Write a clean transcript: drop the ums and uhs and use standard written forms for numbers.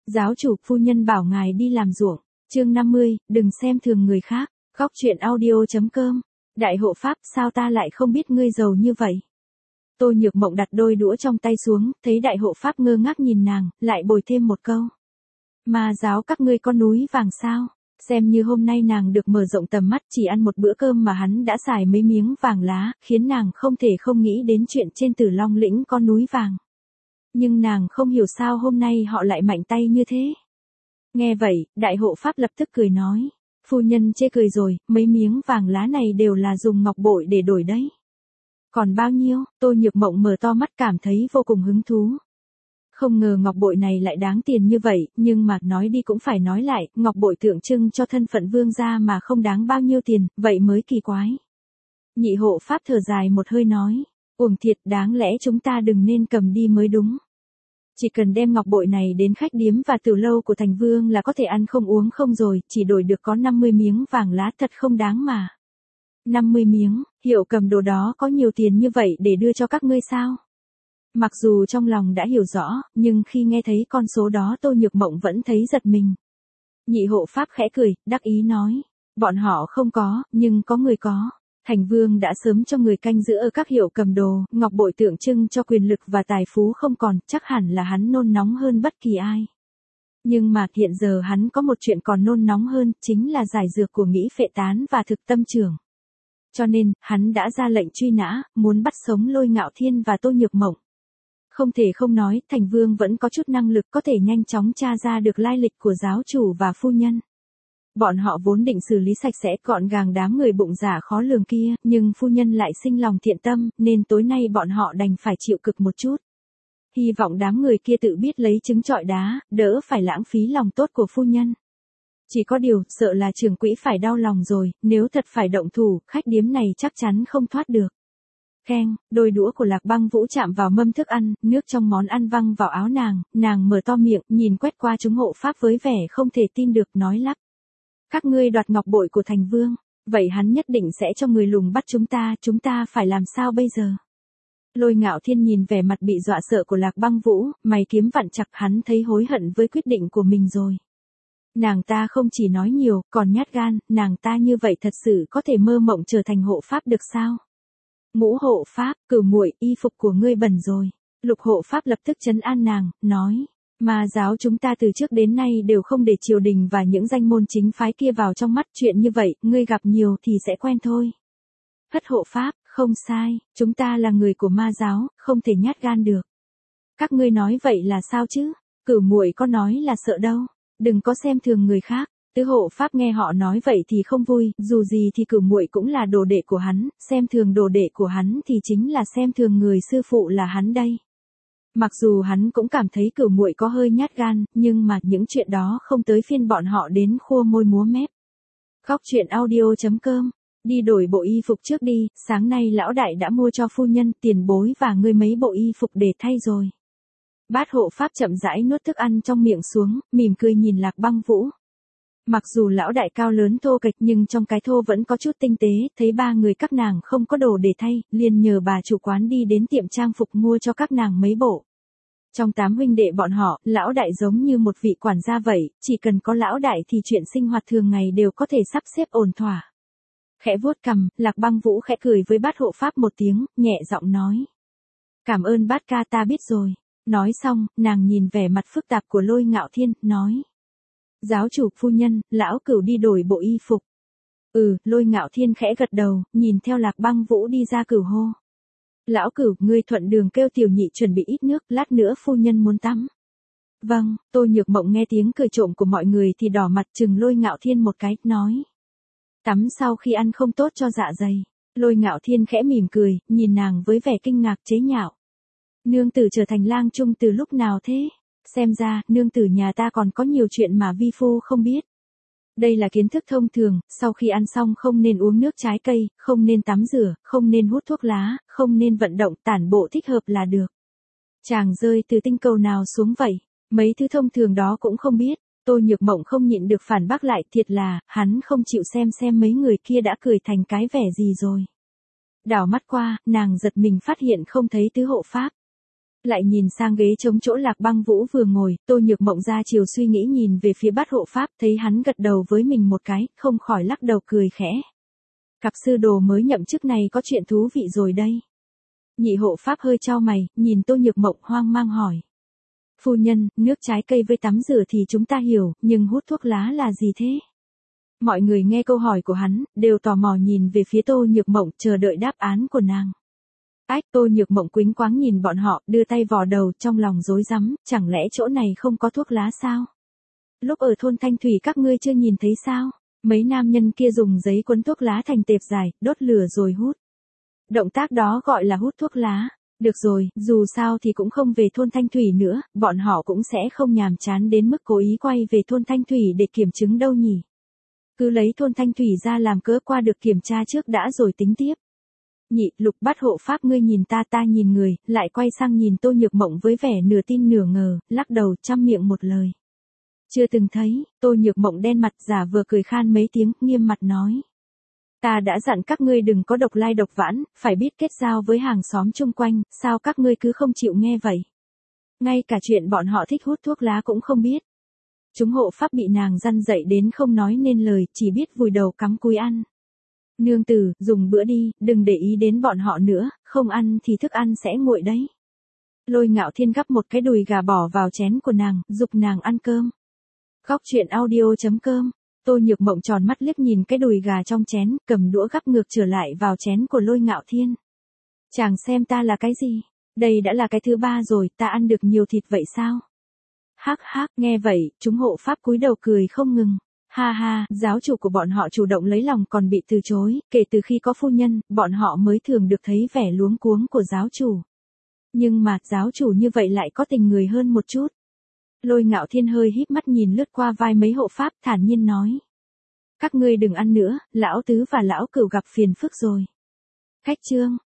Giáo chủ, phu nhân bảo ngài đi làm ruộng. Chương 50, đừng xem thường người khác. Góc truyện audio.com. Đại hộ pháp, sao ta lại không biết ngươi giàu như vậy? Tô Nhược Mộng đặt đôi đũa trong tay xuống, thấy đại hộ pháp ngơ ngác nhìn nàng, lại bồi thêm một câu. Ma giáo các ngươi có núi vàng sao? Xem như hôm nay nàng được mở rộng tầm mắt, chỉ ăn một bữa cơm mà hắn đã xài mấy miếng vàng lá, khiến nàng không thể không nghĩ đến chuyện trên Tử Long lĩnh có núi vàng. Nhưng nàng không hiểu sao hôm nay họ lại mạnh tay như thế. Nghe vậy, đại hộ pháp lập tức cười nói. Phu nhân chê cười rồi, mấy miếng vàng lá này đều là dùng ngọc bội để đổi đấy. Còn bao nhiêu? Tô Nhược Mộng mở to mắt cảm thấy vô cùng hứng thú. Không ngờ ngọc bội này lại đáng tiền như vậy, nhưng mà nói đi cũng phải nói lại, ngọc bội tượng trưng cho thân phận vương gia mà không đáng bao nhiêu tiền, vậy mới kỳ quái. Nhị hộ pháp thở dài một hơi nói, uổng thiệt, đáng lẽ chúng ta đừng nên cầm đi mới đúng. Chỉ cần đem ngọc bội này đến khách điếm và tiểu lâu của thành vương là có thể ăn không uống không rồi, chỉ đổi được có 50 miếng vàng lá, thật không đáng mà. 50 miếng, Hiệu cầm đồ đó có nhiều tiền như vậy để đưa cho các ngươi sao? Mặc dù trong lòng đã hiểu rõ, nhưng khi nghe thấy con số đó Tô Nhược Mộng vẫn thấy giật mình. Nhị hộ pháp khẽ cười, đắc ý nói, bọn họ không có, nhưng có người có. Thành vương đã sớm cho người canh giữ ở các hiệu cầm đồ, ngọc bội tượng trưng cho quyền lực và tài phú không còn, chắc hẳn là hắn nôn nóng hơn bất kỳ ai. Nhưng mà hiện giờ hắn có một chuyện còn nôn nóng hơn, chính là giải dược của Nghĩ Phệ Tán và Thực Tâm Trưởng. Cho nên, hắn đã ra lệnh truy nã, muốn bắt sống Lôi Ngạo Thiên và Tô Nhược Mộng. Không thể không nói, thành vương vẫn có chút năng lực có thể nhanh chóng tra ra được lai lịch của giáo chủ và phu nhân. Bọn họ vốn định xử lý sạch sẽ gọn gàng đám người bụng giả khó lường kia, nhưng phu nhân lại sinh lòng thiện tâm, nên tối nay bọn họ đành phải chịu cực một chút. Hy vọng đám người kia tự biết lấy trứng trọi đá, đỡ phải lãng phí lòng tốt của phu nhân. Chỉ có điều, sợ là trưởng quỹ phải đau lòng rồi, nếu thật phải động thủ, khách điếm này chắc chắn không thoát được. Keng, đôi đũa của Lạc Băng Vũ chạm vào mâm thức ăn, nước trong món ăn văng vào áo nàng mở to miệng, nhìn quét qua chúng hộ pháp với vẻ không thể tin được, nói lắp. Các ngươi đoạt ngọc bội của thành vương, vậy hắn nhất định sẽ cho người lùng bắt chúng ta phải làm sao bây giờ? Lôi Ngạo Thiên nhìn vẻ mặt bị dọa sợ của Lạc Băng Vũ, mày kiếm vặn chặt, hắn thấy hối hận với quyết định của mình rồi. Nàng ta không chỉ nói nhiều, còn nhát gan, nàng ta như vậy thật sự có thể mơ mộng trở thành hộ pháp được sao? Ngũ hộ pháp, Cửu muội, y phục của ngươi bẩn rồi. Lục hộ pháp lập tức trấn an nàng, nói, ma giáo chúng ta từ trước đến nay đều không để triều đình và những danh môn chính phái kia vào trong mắt, chuyện như vậy, ngươi gặp nhiều thì sẽ quen thôi. Thất hộ pháp, không sai, chúng ta là người của ma giáo, không thể nhát gan được. Các ngươi nói vậy là sao chứ? Cửu muội có nói là sợ đâu, đừng có xem thường người khác. Tứ hộ pháp nghe họ nói vậy thì không vui, dù gì thì Cửu muội cũng là đồ đệ của hắn, xem thường đồ đệ của hắn thì chính là xem thường người sư phụ là hắn đây. Mặc dù hắn cũng cảm thấy Cửu muội có hơi nhát gan, nhưng mà những chuyện đó không tới phiên bọn họ đến khua môi múa mép. Góc truyện audio.com. Đi đổi bộ y phục trước đi, sáng nay lão đại đã mua cho phu nhân, tiền bối và ngươi mấy bộ y phục để thay rồi. Bát hộ pháp chậm rãi nuốt thức ăn trong miệng xuống, mỉm cười nhìn Lạc Băng Vũ. Mặc dù lão đại cao lớn thô kệch nhưng trong cái thô vẫn có chút tinh tế, thấy ba người các nàng không có đồ để thay, liền nhờ bà chủ quán đi đến tiệm trang phục mua cho các nàng mấy bộ. Trong 8 huynh đệ bọn họ, lão đại giống như một vị quản gia vậy, chỉ cần có lão đại thì chuyện sinh hoạt thường ngày đều có thể sắp xếp ổn thỏa. Khẽ vuốt cằm, Lạc Băng Vũ khẽ cười với bát hộ pháp một tiếng, nhẹ giọng nói. Cảm ơn bát ca, ta biết rồi. Nói xong, nàng nhìn vẻ mặt phức tạp của Lôi Ngạo Thiên, nói. Giáo chủ, phu nhân, lão Cửu đi đổi bộ y phục. Lôi Ngạo Thiên khẽ gật đầu, nhìn theo Lạc Băng Vũ đi ra Cửu hô. Lão Cửu, ngươi thuận đường kêu tiểu nhị chuẩn bị ít nước, lát nữa phu nhân muốn tắm. Vâng, Tô Nhược Mộng nghe tiếng cười trộm của mọi người thì đỏ mặt chừng Lôi Ngạo Thiên một cái, nói. Tắm sau khi ăn không tốt cho dạ dày. Lôi Ngạo Thiên khẽ mỉm cười, nhìn nàng với vẻ kinh ngạc chế nhạo. Nương tử trở thành lang trung từ lúc nào thế? Xem ra, nương tử nhà ta còn có nhiều chuyện mà vi phu không biết. Đây là kiến thức thông thường, sau khi ăn xong không nên uống nước trái cây, không nên tắm rửa, không nên hút thuốc lá, không nên vận động, tản bộ thích hợp là được. Chàng rơi từ tinh cầu nào xuống vậy? Mấy thứ thông thường đó cũng không biết. Tô Nhược Mộng không nhịn được phản bác lại, thiệt là, hắn không chịu xem mấy người kia đã cười thành cái vẻ gì rồi. Đảo mắt qua, nàng giật mình phát hiện không thấy tứ hộ pháp. Lại nhìn sang ghế trống chỗ Lạc Băng Vũ vừa ngồi, Tô Nhược Mộng ra chiều suy nghĩ nhìn về phía Bát hộ pháp, thấy hắn gật đầu với mình một cái, không khỏi lắc đầu cười khẽ. Cặp sư đồ mới nhậm chức này có chuyện thú vị rồi đây. Nhị hộ pháp hơi chau mày, nhìn Tô Nhược Mộng hoang mang hỏi. Phu nhân, nước trái cây với tắm rửa thì chúng ta hiểu, nhưng hút thuốc lá là gì thế? Mọi người nghe câu hỏi của hắn, đều tò mò nhìn về phía Tô Nhược Mộng, chờ đợi đáp án của nàng. Ách, Tô Nhược Mộng quĩnh quáng nhìn bọn họ, đưa tay vò đầu, trong lòng rối rắm, chẳng lẽ chỗ này không có thuốc lá sao? Lúc ở thôn Thanh Thủy các ngươi chưa nhìn thấy sao? Mấy nam nhân kia dùng giấy quấn thuốc lá thành tệp dài, đốt lửa rồi hút. Động tác đó gọi là hút thuốc lá. Được rồi, dù sao thì cũng không về thôn Thanh Thủy nữa, bọn họ cũng sẽ không nhàm chán đến mức cố ý quay về thôn Thanh Thủy để kiểm chứng đâu nhỉ. Cứ lấy thôn Thanh Thủy ra làm cớ qua được kiểm tra trước đã rồi tính tiếp. Nhị, Lục Bát hộ pháp ngươi nhìn ta nhìn người, lại quay sang nhìn Tô Nhược Mộng với vẻ nửa tin nửa ngờ, lắc đầu trăm miệng một lời. Chưa từng thấy, Tô Nhược Mộng đen mặt giả vừa cười khan mấy tiếng, nghiêm mặt nói. Ta đã dặn các ngươi đừng có độc lai độc vãn, phải biết kết giao với hàng xóm chung quanh, sao các ngươi cứ không chịu nghe vậy? Ngay cả chuyện bọn họ thích hút thuốc lá cũng không biết. Chúng hộ pháp bị nàng răn dậy đến không nói nên lời, chỉ biết vùi đầu cắm cúi ăn. Nương tử, dùng bữa đi, đừng để ý đến bọn họ nữa, không ăn thì thức ăn sẽ nguội đấy. Lôi Ngạo Thiên gắp một cái đùi gà bỏ vào chén của nàng, giục nàng ăn cơm. Góc truyện audio.com. Tô Nhược Mộng tròn mắt liếc nhìn cái đùi gà trong chén, cầm đũa gắp ngược trở lại vào chén của Lôi Ngạo Thiên. Chàng xem ta là cái gì? Đây đã là cái thứ ba rồi, ta ăn được nhiều thịt vậy sao? Hắc hắc, nghe vậy, chúng hộ pháp cúi đầu cười không ngừng. Ha ha, giáo chủ của bọn họ chủ động lấy lòng còn bị từ chối, kể từ khi có phu nhân, bọn họ mới thường được thấy vẻ luống cuống của giáo chủ. Nhưng mà, giáo chủ như vậy lại có tình người hơn một chút. Lôi Ngạo Thiên hơi híp mắt nhìn lướt qua vai mấy hộ pháp, thản nhiên nói. Các ngươi đừng ăn nữa, lão tứ và lão cửu gặp phiền phức rồi. Khách trương,